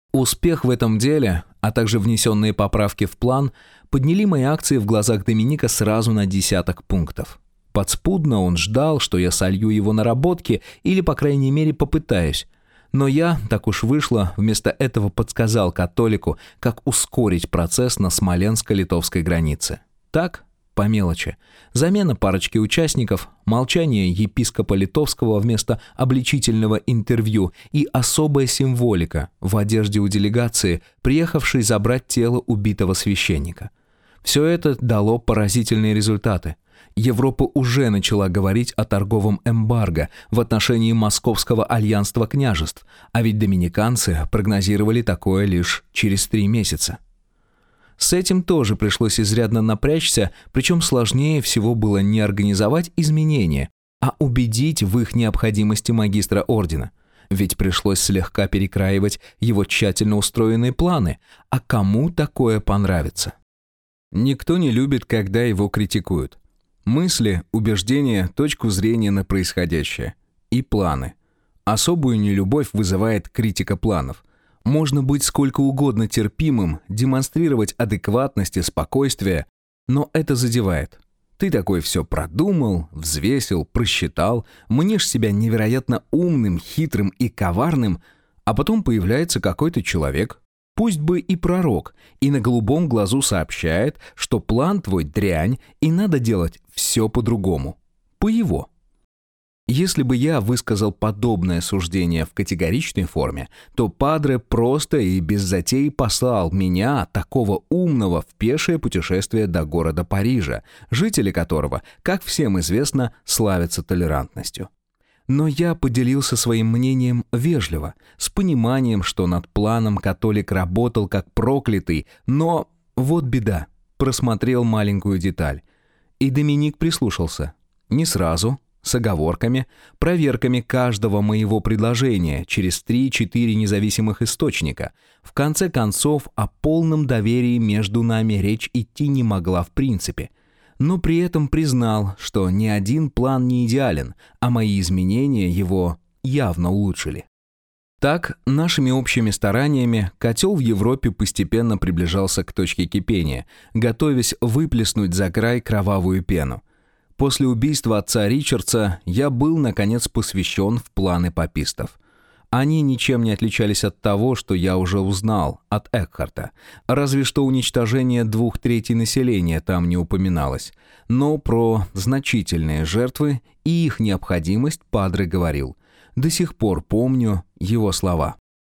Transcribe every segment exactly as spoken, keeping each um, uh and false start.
Успех в этом деле, а также внесенные поправки в план, подняли мои акции в глазах Доминика сразу на десяток пунктов. Подспудно он ждал, что я солью его наработки или, по крайней мере, попытаюсь. Но я, так уж вышло, вместо этого подсказал католику, как ускорить процесс на смоленско-литовской границе. Так, по мелочи. Замена парочки участников, молчание епископа Литовского вместо обличительного интервью и особая символика в одежде у делегации, приехавшей забрать тело убитого священника. Все это дало поразительные результаты. Европа уже начала говорить о торговом эмбарго в отношении Московского альянства княжеств, а ведь доминиканцы прогнозировали такое лишь через три месяца. С этим тоже пришлось изрядно напрячься, причем сложнее всего было не организовать изменения, а убедить в их необходимости магистра ордена. Ведь пришлось слегка перекраивать его тщательно устроенные планы, а кому такое понравится? Никто не любит, когда его критикуют. Мысли, убеждения, точку зрения на происходящее. И планы. Особую нелюбовь вызывает критика планов. Можно быть сколько угодно терпимым, демонстрировать адекватность и спокойствие, но это задевает. Ты такой все продумал, взвесил, просчитал, мнишь себя невероятно умным, хитрым и коварным, а потом появляется какой-то человек, пусть бы и пророк, и на голубом глазу сообщает, что план твой дрянь, и надо делать все по-другому, по его. Если бы я высказал подобное суждение в категоричной форме, то Падре просто и без затей послал меня, такого умного, в пешее путешествие до города Парижа, жители которого, как всем известно, славятся толерантностью. Но я поделился своим мнением вежливо, с пониманием, что над планом католик работал как проклятый, но вот беда, просмотрел маленькую деталь. И Доминик прислушался. Не сразу, с оговорками, проверками каждого моего предложения через три-четыре независимых источника. В конце концов, о полном доверии между нами речь идти не могла в принципе. Но при этом признал, что ни один план не идеален, а мои изменения его явно улучшили. Так, нашими общими стараниями котел в Европе постепенно приближался к точке кипения, готовясь выплеснуть за край кровавую пену. После убийства отца Ричардса я был, наконец, посвящен в планы папистов. Они ничем не отличались от того, что я уже узнал от Экхарта, разве что уничтожение двух третей населения там не упоминалось. Но про значительные жертвы и их необходимость Падре говорил. До сих пор помню его слова.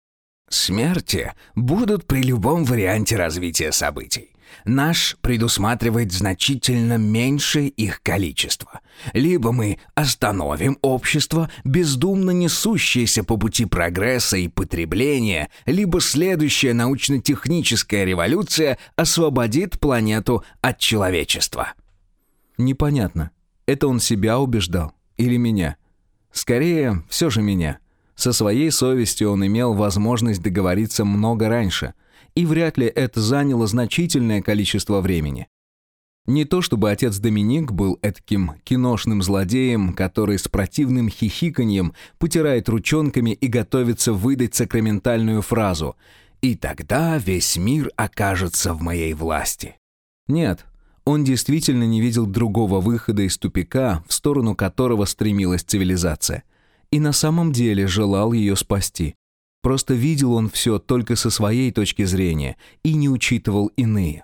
«Смерти будут при любом варианте развития событий. Наш предусматривает значительно меньшее их количество. Либо мы остановим общество, бездумно несущееся по пути прогресса и потребления, либо следующая научно-техническая революция освободит планету от человечества». Непонятно, это он себя убеждал или меня? Скорее, все же меня. Со своей совестью он имел возможность договориться много раньше, и вряд ли это заняло значительное количество времени. Не то чтобы отец Доминик был этаким киношным злодеем, который с противным хихиканьем потирает ручонками и готовится выдать сакраментальную фразу «И тогда весь мир окажется в моей власти». Нет, он действительно не видел другого выхода из тупика, в сторону которого стремилась цивилизация, и на самом деле желал ее спасти. Просто видел он все только со своей точки зрения и не учитывал иные.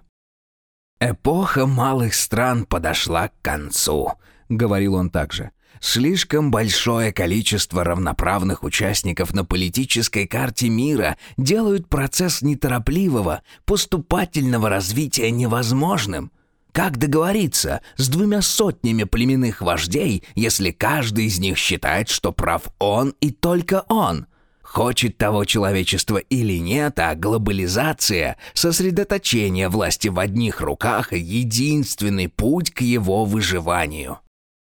«Эпоха малых стран подошла к концу», — говорил он также. «Слишком большое количество равноправных участников на политической карте мира делают процесс неторопливого, поступательного развития невозможным. Как договориться с двумя сотнями племенных вождей, если каждый из них считает, что прав он и только он? Хочет того человечество или нет, а глобализация, сосредоточение власти в одних руках — единственный путь к его выживанию».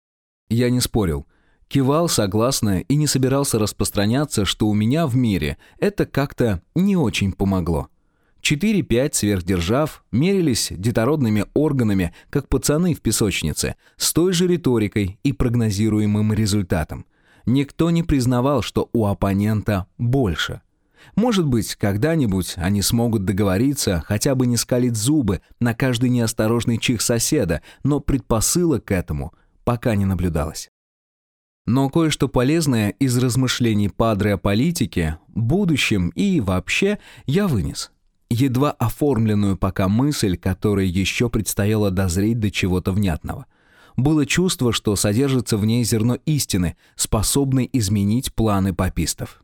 Я не спорил. Кивал согласно и не собирался распространяться, что у меня в мире это как-то не очень помогло. Четыре-пять сверхдержав мерились детородными органами, как пацаны в песочнице, с той же риторикой и прогнозируемым результатом. Никто не признавал, что у оппонента больше. Может быть, когда-нибудь они смогут договориться, хотя бы не скалить зубы на каждый неосторожный чих соседа, но предпосылок к этому пока не наблюдалось. Но кое-что полезное из размышлений Падре о политике, будущем и вообще я вынес. Едва оформленную пока мысль, которой еще предстояло дозреть до чего-то внятного. Было чувство, что содержится в ней зерно истины, способной изменить планы папистов.